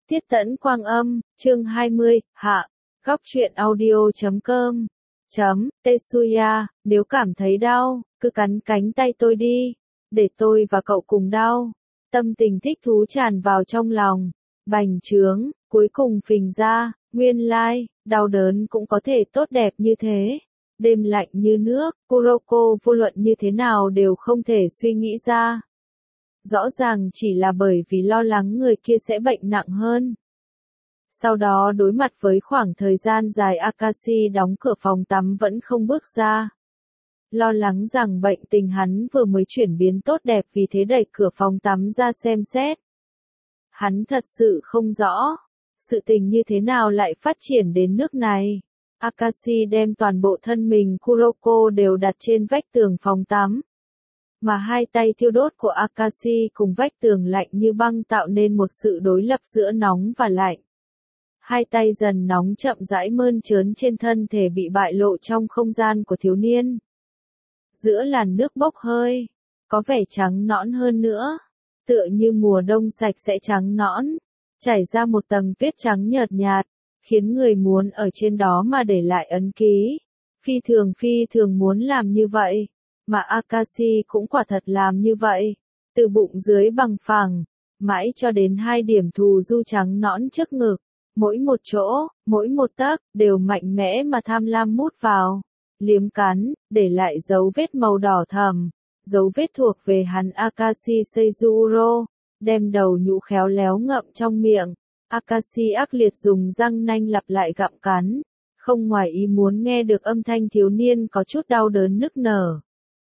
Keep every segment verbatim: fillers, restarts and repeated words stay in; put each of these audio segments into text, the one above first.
Tiết Tẫn Quang Âm, chương hai mươi, hạ, góc truyện audio chấm com, chấm, Tetsuya, nếu cảm thấy đau, cứ cắn cánh tay tôi đi, để tôi và cậu cùng đau. Tâm tình thích thú tràn vào trong lòng, bành trướng, cuối cùng phình ra, nguyên lai, đau đớn cũng có thể tốt đẹp như thế. Đêm lạnh như nước, Kuroko vô luận như thế nào đều không thể suy nghĩ ra. Rõ ràng chỉ là bởi vì lo lắng người kia sẽ bệnh nặng hơn. Sau đó đối mặt với khoảng thời gian dài Akashi đóng cửa phòng tắm vẫn không bước ra. Lo lắng rằng bệnh tình hắn vừa mới chuyển biến tốt đẹp vì thế đẩy cửa phòng tắm ra xem xét. Hắn thật sự không rõ, sự tình như thế nào lại phát triển đến nước này. Akashi đem toàn bộ thân mình Kuroko đều đặt trên vách tường phòng tắm. Mà hai tay thiêu đốt của Akashi cùng vách tường lạnh như băng tạo nên một sự đối lập giữa nóng và lạnh. Hai tay dần nóng chậm rãi mơn trớn trên thân thể bị bại lộ trong không gian của thiếu niên. Giữa làn nước bốc hơi, có vẻ trắng nõn hơn nữa, tựa như mùa đông sạch sẽ trắng nõn, chảy ra một tầng tuyết trắng nhợt nhạt, khiến người muốn ở trên đó mà để lại ấn ký. Phi thường phi thường muốn làm như vậy. Mà Akashi cũng quả thật làm như vậy, từ bụng dưới bằng phẳng, mãi cho đến hai điểm thù du trắng nõn trước ngực, mỗi một chỗ, mỗi một tấc, đều mạnh mẽ mà tham lam mút vào, liếm cắn, để lại dấu vết màu đỏ thẫm, dấu vết thuộc về hắn Akashi Seizuro, đem đầu nhũ khéo léo ngậm trong miệng, Akashi ác liệt dùng răng nanh lặp lại gặm cắn, không ngoài ý muốn nghe được âm thanh thiếu niên có chút đau đớn nức nở.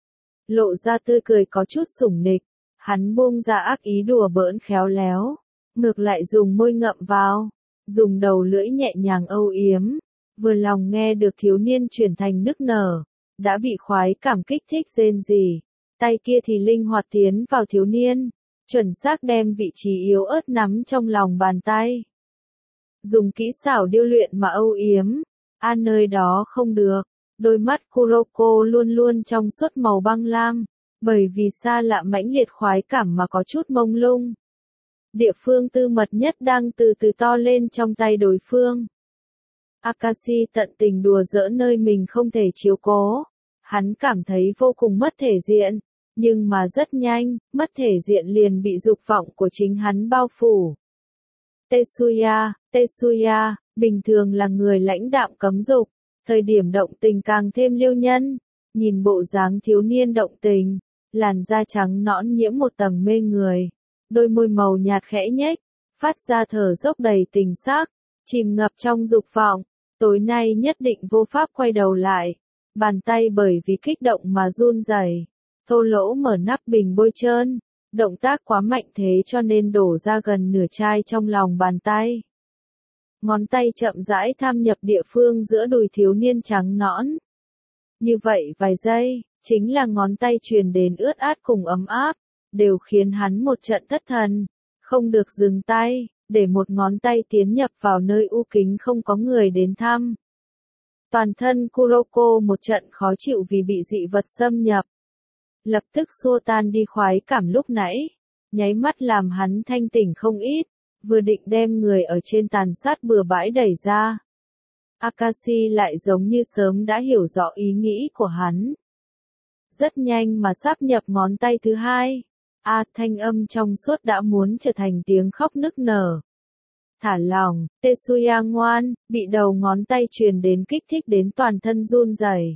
Lộ ra tươi cười có chút sủng nịch, hắn buông ra ác ý đùa bỡn khéo léo, ngược lại dùng môi ngậm vào, dùng đầu lưỡi nhẹ nhàng âu yếm, vừa lòng nghe được thiếu niên chuyển thành nức nở, đã bị khoái cảm kích thích rên rỉ, tay kia thì linh hoạt tiến vào thiếu niên, chuẩn xác đem vị trí yếu ớt nắm trong lòng bàn tay. Dùng kỹ xảo điêu luyện mà âu yếm, an nơi đó không được. Đôi mắt Kuroko luôn luôn trong suốt màu băng lam, bởi vì xa lạ mãnh liệt khoái cảm mà có chút mông lung. Địa phương tư mật nhất đang từ từ to lên trong tay đối phương. Akashi tận tình đùa giỡn nơi mình không thể chiếu cố. Hắn cảm thấy vô cùng mất thể diện, nhưng mà rất nhanh, mất thể diện liền bị dục vọng của chính hắn bao phủ. Tetsuya, Tetsuya, bình thường là người lãnh đạm cấm dục. Thời điểm động tình càng thêm liêu nhân, nhìn bộ dáng thiếu niên động tình, làn da trắng nõn nhiễm một tầng mê người, đôi môi màu nhạt khẽ nhếch, phát ra thở dốc đầy tình sắc, chìm ngập trong dục vọng, tối nay nhất định vô pháp quay đầu lại, bàn tay bởi vì kích động mà run rẩy, thô lỗ mở nắp bình bôi trơn, động tác quá mạnh thế cho nên đổ ra gần nửa chai trong lòng bàn tay. Ngón tay chậm rãi tham nhập địa phương giữa đùi thiếu niên trắng nõn. Như vậy vài giây, chính là ngón tay truyền đến ướt át cùng ấm áp, đều khiến hắn một trận thất thần, không được dừng tay, để một ngón tay tiến nhập vào nơi u kính không có người đến thăm. Toàn thân Kuroko một trận khó chịu vì bị dị vật xâm nhập. Lập tức xua tan đi khoái cảm lúc nãy, nháy mắt làm hắn thanh tỉnh không ít. Vừa định đem người ở trên tàn sát bừa bãi đẩy ra. Akashi lại giống như sớm đã hiểu rõ ý nghĩ của hắn. Rất nhanh mà sáp nhập ngón tay thứ hai. A à, thanh âm trong suốt đã muốn trở thành tiếng khóc nức nở. Thả lỏng, Tetsuya ngoan, bị đầu ngón tay truyền đến kích thích đến toàn thân run rẩy.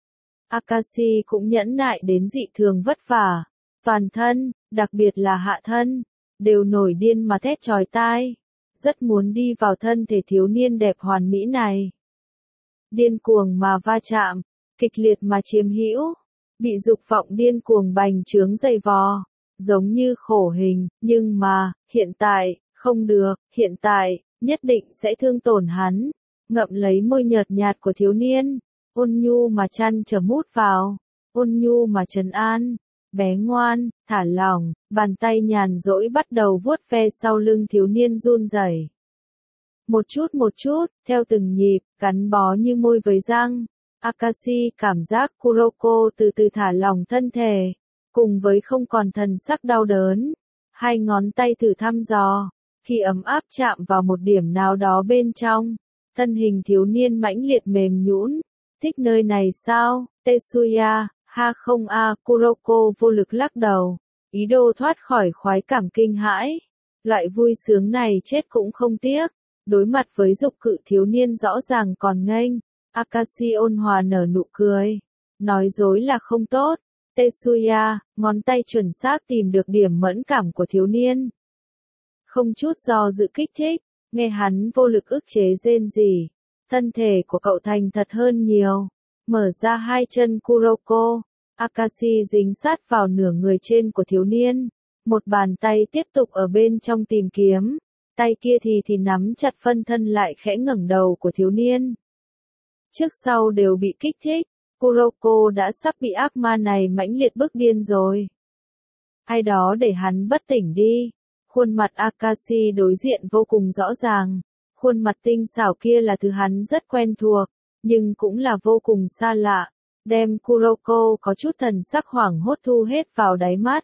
Akashi cũng nhẫn nại đến dị thường vất vả. Toàn thân, đặc biệt là hạ thân. Đều nổi điên mà thét chói tai, rất muốn đi vào thân thể thiếu niên đẹp hoàn mỹ này. Điên cuồng mà va chạm, kịch liệt mà chiếm hữu, bị dục vọng điên cuồng bành trướng dày vò, giống như khổ hình, nhưng mà, hiện tại, không được, hiện tại, nhất định sẽ thương tổn hắn, ngậm lấy môi nhợt nhạt của thiếu niên, ôn nhu mà chăn trở mút vào, ôn nhu mà trấn an. Bé ngoan, thả lỏng, bàn tay nhàn rỗi bắt đầu vuốt ve sau lưng thiếu niên run rẩy. Một chút một chút, theo từng nhịp, gắn bó như môi với răng. Akashi cảm giác Kuroko từ từ thả lỏng thân thể, cùng với không còn thần sắc đau đớn. Hai ngón tay thử thăm dò, Khi ấm áp chạm vào một điểm nào đó bên trong, thân hình thiếu niên mãnh liệt mềm nhũn. Thích nơi này sao, Tetsuya? Ha không a, Kuroko vô lực lắc đầu, ý đồ thoát khỏi khoái cảm kinh hãi. Loại vui sướng này chết cũng không tiếc. Đối mặt với dục cự thiếu niên rõ ràng còn nghênh, Akashi ôn hòa nở nụ cười. Nói dối là không tốt. Tetsuya, ngón tay chuẩn xác tìm được điểm mẫn cảm của thiếu niên. Không chút do dự kích thích, nghe hắn vô lực ức chế rên rỉ. Thân thể của cậu thành thật hơn nhiều. Mở ra hai chân Kuroko, Akashi dính sát vào nửa người trên của thiếu niên. Một bàn tay tiếp tục ở bên trong tìm kiếm. Tay kia thì thì nắm chặt phân thân lại khẽ ngẩng đầu của thiếu niên. Trước sau đều bị kích thích, Kuroko đã sắp bị ác ma này mãnh liệt bức điên rồi. Ai đó để hắn bất tỉnh đi. Khuôn mặt Akashi đối diện vô cùng rõ ràng. Khuôn mặt tinh xảo kia là thứ hắn rất quen thuộc, nhưng cũng là vô cùng xa lạ. Đem Kuroko có chút thần sắc hoảng hốt thu hết vào đáy mắt.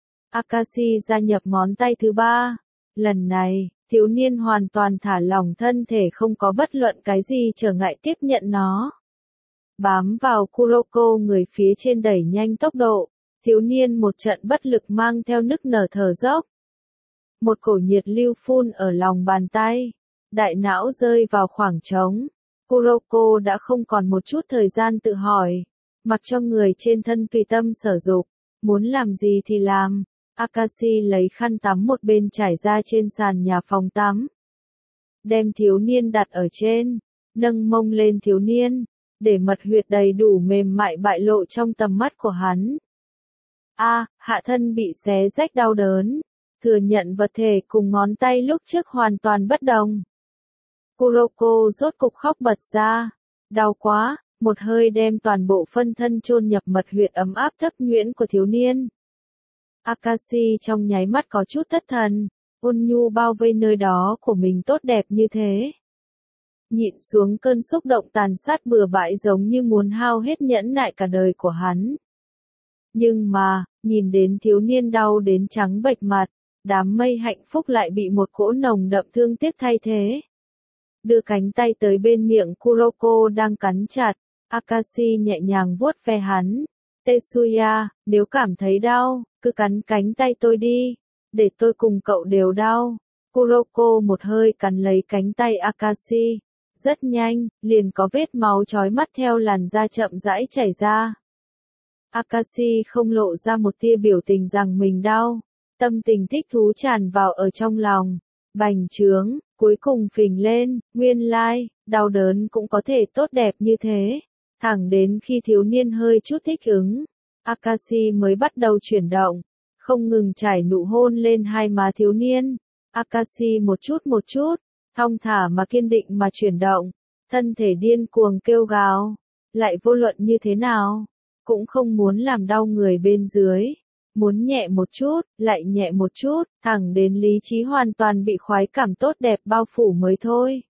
Akashi gia nhập ngón tay thứ ba. Lần này, thiếu niên hoàn toàn thả lỏng thân thể, không có bất luận cái gì trở ngại tiếp nhận nó. Bám vào Kuroko, người phía trên đẩy nhanh tốc độ, thiếu niên một trận bất lực mang theo nức nở thở dốc. Một cổ nhiệt lưu phun ở lòng bàn tay, đại não rơi vào khoảng trống. Kuroko đã không còn một chút thời gian tự hỏi, mặc cho người trên thân tùy tâm sở dục, muốn làm gì thì làm. Akashi lấy khăn tắm một bên trải ra trên sàn nhà phòng tắm. Đem thiếu niên đặt ở trên, nâng mông lên thiếu niên, để mật huyệt đầy đủ mềm mại bại lộ trong tầm mắt của hắn. A, hạ thân bị xé rách đau đớn, thừa nhận vật thể cùng ngón tay lúc trước hoàn toàn bất đồng. Kuroko rốt cục khóc bật ra, đau quá, một hơi đem toàn bộ phân thân chôn nhập mật huyệt ấm áp thấp nhuyễn của thiếu niên. Akashi trong nháy mắt có chút thất thần, ôn nhu bao vây nơi đó của mình tốt đẹp như thế. Nhịn xuống cơn xúc động tàn sát bừa bãi giống như muốn hao hết nhẫn nại cả đời của hắn. Nhưng mà, nhìn đến thiếu niên đau đến trắng bệch mặt, đám mây hạnh phúc lại bị một cỗ nồng đậm thương tiếc thay thế. Đưa cánh tay tới bên miệng Kuroko đang cắn chặt, Akashi nhẹ nhàng vuốt ve hắn. Tetsuya, nếu cảm thấy đau, cứ cắn cánh tay tôi đi, để tôi cùng cậu đều đau. Kuroko một hơi cắn lấy cánh tay Akashi. Rất nhanh, liền có vết máu chói mắt theo làn da chậm rãi chảy ra. Akashi không lộ ra một tia biểu tình rằng mình đau. Tâm tình thích thú tràn vào ở trong lòng. Bành trướng, cuối cùng phình lên, nguyên lai, đau đớn cũng có thể tốt đẹp như thế. Thẳng đến khi thiếu niên hơi chút thích ứng, Akashi mới bắt đầu chuyển động, không ngừng trải nụ hôn lên hai má thiếu niên. Akashi một chút một chút, thong thả mà kiên định mà chuyển động, thân thể điên cuồng kêu gào, lại vô luận như thế nào, cũng không muốn làm đau người bên dưới, muốn nhẹ một chút, lại nhẹ một chút, thẳng đến lý trí hoàn toàn bị khoái cảm tốt đẹp bao phủ mới thôi.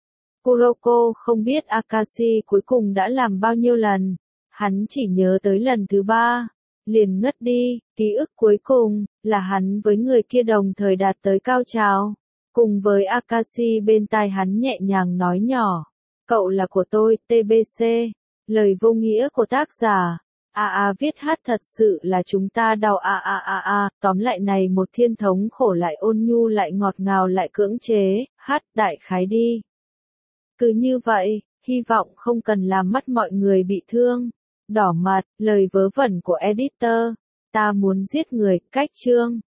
Kuroko không biết Akashi cuối cùng đã làm bao nhiêu lần, hắn chỉ nhớ tới lần thứ ba, liền ngất đi, ký ức cuối cùng, là hắn với người kia đồng thời đạt tới cao trào. Cùng với Akashi bên tai hắn nhẹ nhàng nói nhỏ, cậu là của tôi, tê bê xê, lời vô nghĩa của tác giả, a a viết hát thật sự là chúng ta đau a a a a, tóm lại này một thiên thống khổ lại ôn nhu lại ngọt ngào lại cưỡng chế, hát đại khái đi. Cứ như vậy, hy vọng không cần làm mắt mọi người bị thương, đỏ mặt, lời vớ vẩn của editor, ta muốn giết người, cách chương.